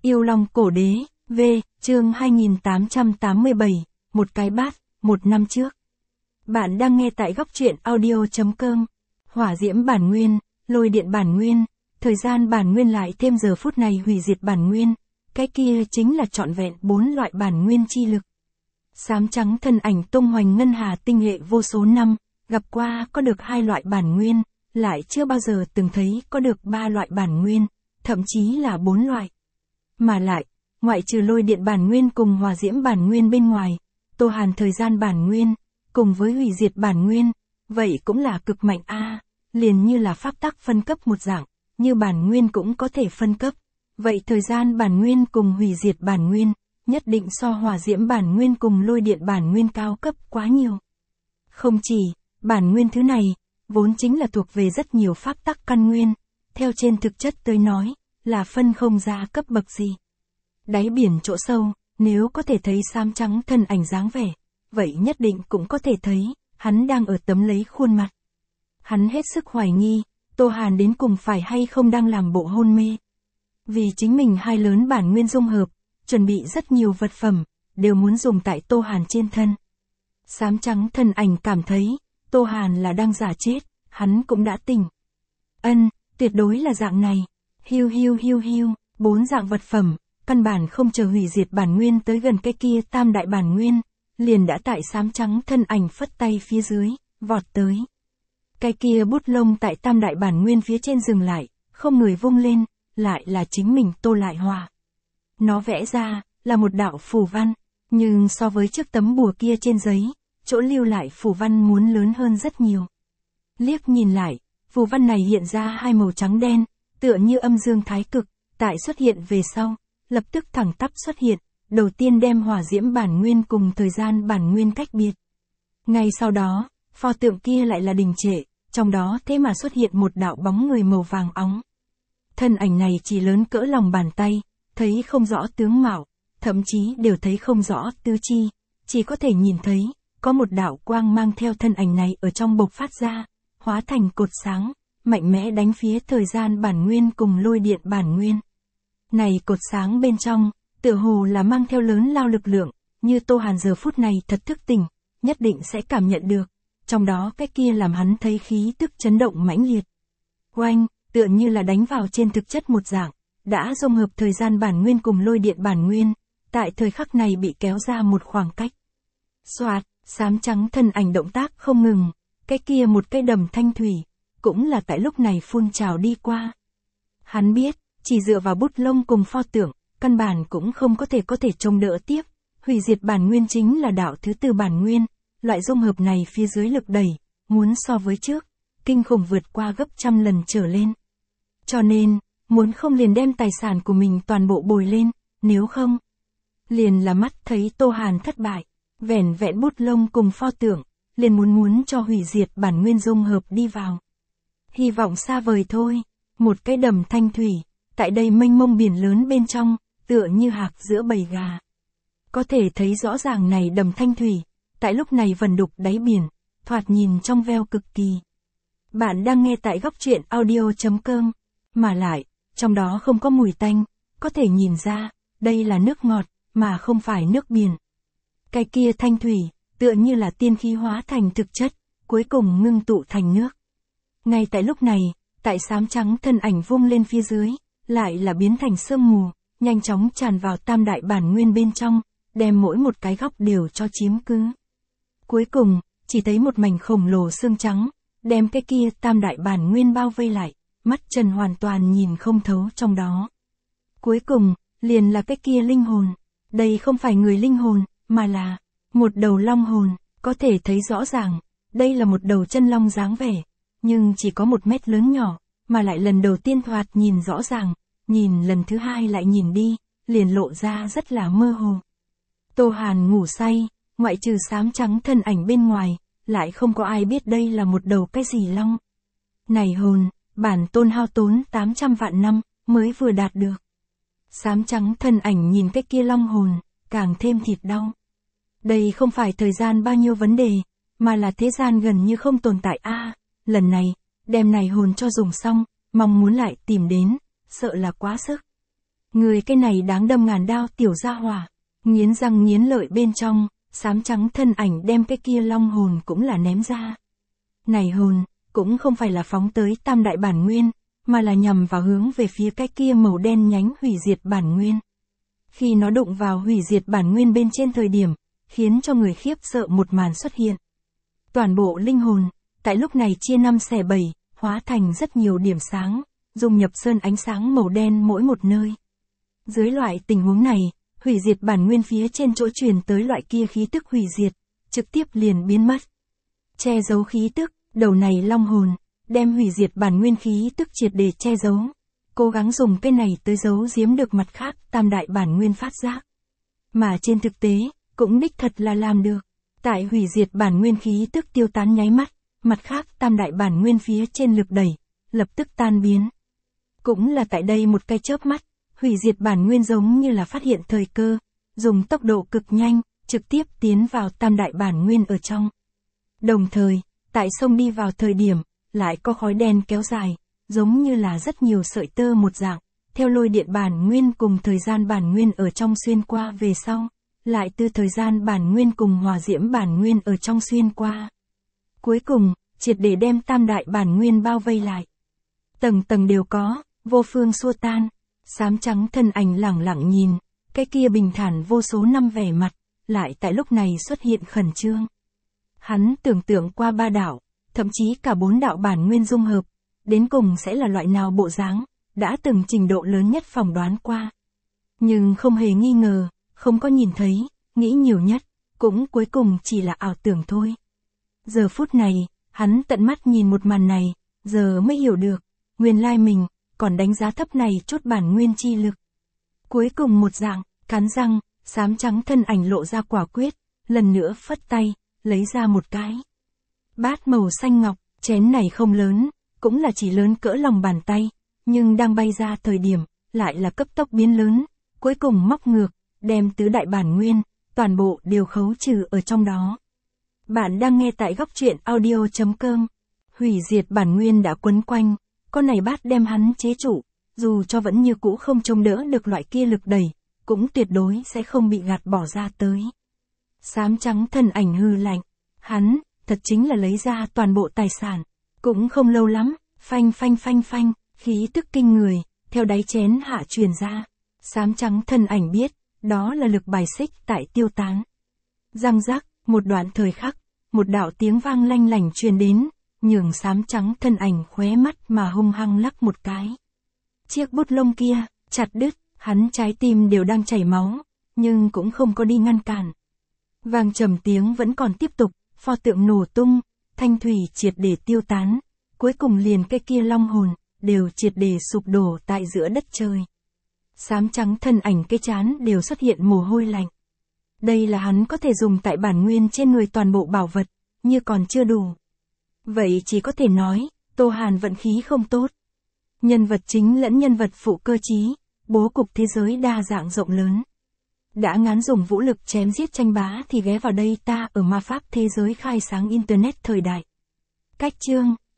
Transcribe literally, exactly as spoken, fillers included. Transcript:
Yêu Long Cổ Đế, V, chương hai nghìn tám trăm tám mươi bảy, một cái bát, một năm trước. Bạn đang nghe tại góc truyện audio.com. Hỏa diễm bản nguyên, lôi điện bản nguyên, thời gian bản nguyên lại thêm giờ phút này hủy diệt bản nguyên, cái kia chính là trọn vẹn bốn loại bản nguyên chi lực. Xám trắng thân ảnh tung hoành ngân hà tinh hệ vô số năm, gặp qua có được hai loại bản nguyên, lại chưa bao giờ từng thấy có được ba loại bản nguyên, thậm chí là bốn loại. Mà lại, ngoại trừ lôi điện bản nguyên cùng hỏa diễm bản nguyên bên ngoài, Tô Hàn thời gian bản nguyên, cùng với hủy diệt bản nguyên, vậy cũng là cực mạnh a, liền như là pháp tắc phân cấp một dạng, như bản nguyên cũng có thể phân cấp. Vậy thời gian bản nguyên cùng hủy diệt bản nguyên, nhất định so hỏa diễm bản nguyên cùng lôi điện bản nguyên cao cấp quá nhiều. Không chỉ, bản nguyên thứ này, vốn chính là thuộc về rất nhiều pháp tắc căn nguyên, theo trên thực chất tới nói, là phân không ra cấp bậc gì. Đáy biển chỗ sâu, nếu có thể thấy xám trắng thân ảnh dáng vẻ, vậy nhất định cũng có thể thấy, hắn đang ở tấm lấy khuôn mặt. Hắn hết sức hoài nghi, Tô Hàn đến cùng phải hay không đang làm bộ hôn mê. Vì chính mình hai lớn bản nguyên dung hợp, chuẩn bị rất nhiều vật phẩm, đều muốn dùng tại Tô Hàn trên thân. Xám trắng thân ảnh cảm thấy, Tô Hàn là đang giả chết, hắn cũng đã tỉnh. Ân, tuyệt đối là dạng này. Hiu hiu hiu hiu, bốn dạng vật phẩm, căn bản không chờ hủy diệt bản nguyên tới gần cái kia tam đại bản nguyên, liền đã tại xám trắng thân ảnh phất tay phía dưới, vọt tới. Cái kia bút lông tại tam đại bản nguyên phía trên dừng lại, không người vung lên, lại là chính mình Tô Lại Hòa. Nó vẽ ra, là một đạo phù văn, nhưng so với trước tấm bùa kia trên giấy, chỗ lưu lại phù văn muốn lớn hơn rất nhiều. Liếc nhìn lại, phù văn này hiện ra hai màu trắng đen, tựa như âm dương thái cực, tại xuất hiện về sau, lập tức thẳng tắp xuất hiện, đầu tiên đem hỏa diễm bản nguyên cùng thời gian bản nguyên cách biệt. Ngay sau đó, pho tượng kia lại là đình trệ, trong đó thế mà xuất hiện một đạo bóng người màu vàng óng. Thân ảnh này chỉ lớn cỡ lòng bàn tay, thấy không rõ tướng mạo, thậm chí đều thấy không rõ tứ chi, chỉ có thể nhìn thấy, có một đạo quang mang theo thân ảnh này ở trong bộc phát ra, hóa thành cột sáng, mạnh mẽ đánh phía thời gian bản nguyên cùng lôi điện bản nguyên. Này cột sáng bên trong, tựa hồ là mang theo lớn lao lực lượng, như Tô Hàn giờ phút này thật thức tỉnh, nhất định sẽ cảm nhận được, trong đó cái kia làm hắn thấy khí tức chấn động mãnh liệt. Oanh, tựa như là đánh vào trên thực chất một dạng, đã dung hợp thời gian bản nguyên cùng lôi điện bản nguyên, tại thời khắc này bị kéo ra một khoảng cách. Xoạt, xám trắng thân ảnh động tác không ngừng, cái kia một cây đầm thanh thủy, cũng là tại lúc này phun trào đi qua. Hắn biết, chỉ dựa vào bút lông cùng pho tượng, căn bản cũng không có thể có thể trông đỡ tiếp, hủy diệt bản nguyên chính là đạo thứ tư bản nguyên, loại dung hợp này phía dưới lực đẩy, muốn so với trước, kinh khủng vượt qua gấp trăm lần trở lên. Cho nên, muốn không liền đem tài sản của mình toàn bộ bồi lên, nếu không, liền là mắt thấy Tô Hàn thất bại, vẻn vẹn bút lông cùng pho tượng, liền muốn muốn cho hủy diệt bản nguyên dung hợp đi vào. Hy vọng xa vời thôi, một cái đầm thanh thủy, tại đây mênh mông biển lớn bên trong, tựa như hạc giữa bầy gà. Có thể thấy rõ ràng này đầm thanh thủy, tại lúc này vần đục đáy biển, thoạt nhìn trong veo cực kỳ. Bạn đang nghe tại góc truyện audio.com, mà lại, trong đó không có mùi tanh, có thể nhìn ra, đây là nước ngọt, mà không phải nước biển. Cái kia thanh thủy, tựa như là tiên khí hóa thành thực chất, cuối cùng ngưng tụ thành nước. Ngay tại lúc này, tại xám trắng thân ảnh vung lên phía dưới, lại là biến thành sương mù, nhanh chóng tràn vào tam đại bản nguyên bên trong, đem mỗi một cái góc đều cho chiếm cứ. Cuối cùng, chỉ thấy một mảnh khổng lồ xương trắng, đem cái kia tam đại bản nguyên bao vây lại, mắt trần hoàn toàn nhìn không thấu trong đó. Cuối cùng, liền là cái kia linh hồn, đây không phải người linh hồn, mà là một đầu long hồn, có thể thấy rõ ràng, đây là một đầu chân long dáng vẻ, nhưng chỉ có một mét lớn nhỏ, mà lại lần đầu tiên thoạt nhìn rõ ràng, nhìn lần thứ hai lại nhìn đi, liền lộ ra rất là mơ hồ. Tô Hàn ngủ say, ngoại trừ xám trắng thân ảnh bên ngoài, lại không có ai biết đây là một đầu cái gì long. Này hồn, bản tôn hao tốn tám trăm vạn năm, mới vừa đạt được. Xám trắng thân ảnh nhìn cái kia long hồn, càng thêm thịt đau. Đây không phải thời gian bao nhiêu vấn đề, mà là thế gian gần như không tồn tại a. À, lần này, đem này hồn cho dùng xong, mong muốn lại tìm đến, sợ là quá sức. Người cái này đáng đâm ngàn đao tiểu gia hỏa. Nghiến răng nghiến lợi bên trong, xám trắng thân ảnh đem cái kia long hồn cũng là ném ra. Này hồn, cũng không phải là phóng tới tam đại bản nguyên, mà là nhằm vào hướng về phía cái kia màu đen nhánh hủy diệt bản nguyên. Khi nó đụng vào hủy diệt bản nguyên bên trên thời điểm, khiến cho người khiếp sợ một màn xuất hiện. Toàn bộ linh hồn, tại lúc này chia năm xẻ bảy, hóa thành rất nhiều điểm sáng, dung nhập sơn ánh sáng màu đen mỗi một nơi. Dưới loại tình huống này, hủy diệt bản nguyên phía trên chỗ truyền tới loại kia khí tức hủy diệt, trực tiếp liền biến mất. Che giấu khí tức, đầu này long hồn, đem hủy diệt bản nguyên khí tức triệt để che giấu. Cố gắng dùng cái này tới giấu giếm được mặt khác tam đại bản nguyên phát giác. Mà trên thực tế, cũng đích thật là làm được. Tại hủy diệt bản nguyên khí tức tiêu tán nháy mắt, mặt khác tam đại bản nguyên phía trên lực đẩy, lập tức tan biến. Cũng là tại đây một cái chớp mắt, hủy diệt bản nguyên giống như là phát hiện thời cơ, dùng tốc độ cực nhanh, trực tiếp tiến vào tam đại bản nguyên ở trong. Đồng thời, tại sông đi vào thời điểm, lại có khói đen kéo dài, giống như là rất nhiều sợi tơ một dạng, theo lôi điện bản nguyên cùng thời gian bản nguyên ở trong xuyên qua về sau, lại từ thời gian bản nguyên cùng hỏa diễm bản nguyên ở trong xuyên qua. Cuối cùng, triệt để đem tam đại bản nguyên bao vây lại. Tầng tầng đều có, vô phương xua tan, xám trắng thân ảnh lẳng lặng nhìn, cái kia bình thản vô số năm vẻ mặt, lại tại lúc này xuất hiện khẩn trương. Hắn tưởng tượng qua ba đạo, thậm chí cả bốn đạo bản nguyên dung hợp, đến cùng sẽ là loại nào bộ dáng, đã từng trình độ lớn nhất phỏng đoán qua. Nhưng không hề nghi ngờ, không có nhìn thấy, nghĩ nhiều nhất, cũng cuối cùng chỉ là ảo tưởng thôi. Giờ phút này, hắn tận mắt nhìn một màn này, giờ mới hiểu được, nguyên lai mình, còn đánh giá thấp này chút bản nguyên chi lực. Cuối cùng một dạng, cắn răng, xám trắng thân ảnh lộ ra quả quyết, lần nữa phất tay, lấy ra một cái bát màu xanh ngọc, chén này không lớn, cũng là chỉ lớn cỡ lòng bàn tay, nhưng đang bay ra thời điểm, lại là cấp tốc biến lớn, cuối cùng móc ngược, đem tứ đại bản nguyên, toàn bộ đều khấu trừ ở trong đó. Bạn đang nghe tại góc truyện audio chấm com. Hủy diệt bản nguyên đã quấn quanh, con này bát đem hắn chế trụ, dù cho vẫn như cũ không chống đỡ được loại kia lực đẩy, cũng tuyệt đối sẽ không bị gạt bỏ ra tới. Xám trắng thân ảnh hư lạnh, hắn, thật chính là lấy ra toàn bộ tài sản, cũng không lâu lắm, phanh phanh phanh phanh, khí tức kinh người, theo đáy chén hạ truyền ra. Xám trắng thân ảnh biết, đó là lực bài xích tại tiêu tán. Răng rắc, một đoạn thời khắc, một đạo tiếng vang lanh lảnh truyền đến, nhường xám trắng thân ảnh khóe mắt mà hung hăng lắc một cái. Chiếc bút lông kia, chặt đứt, hắn trái tim đều đang chảy máu, nhưng cũng không có đi ngăn cản. Vang trầm tiếng vẫn còn tiếp tục, pho tượng nổ tung, thanh thủy triệt để tiêu tán, cuối cùng liền cái kia long hồn, đều triệt để sụp đổ tại giữa đất trời. Xám trắng thân ảnh cái chán đều xuất hiện mồ hôi lạnh. Đây là hắn có thể dùng tại bản nguyên trên người toàn bộ bảo vật, như còn chưa đủ. Vậy chỉ có thể nói, Tô Hàn vận khí không tốt. Nhân vật chính lẫn nhân vật phụ cơ trí, bố cục thế giới đa dạng rộng lớn. Đã ngán dùng vũ lực chém giết tranh bá thì ghé vào đây ta ở ma pháp thế giới khai sáng internet thời đại. Cách chương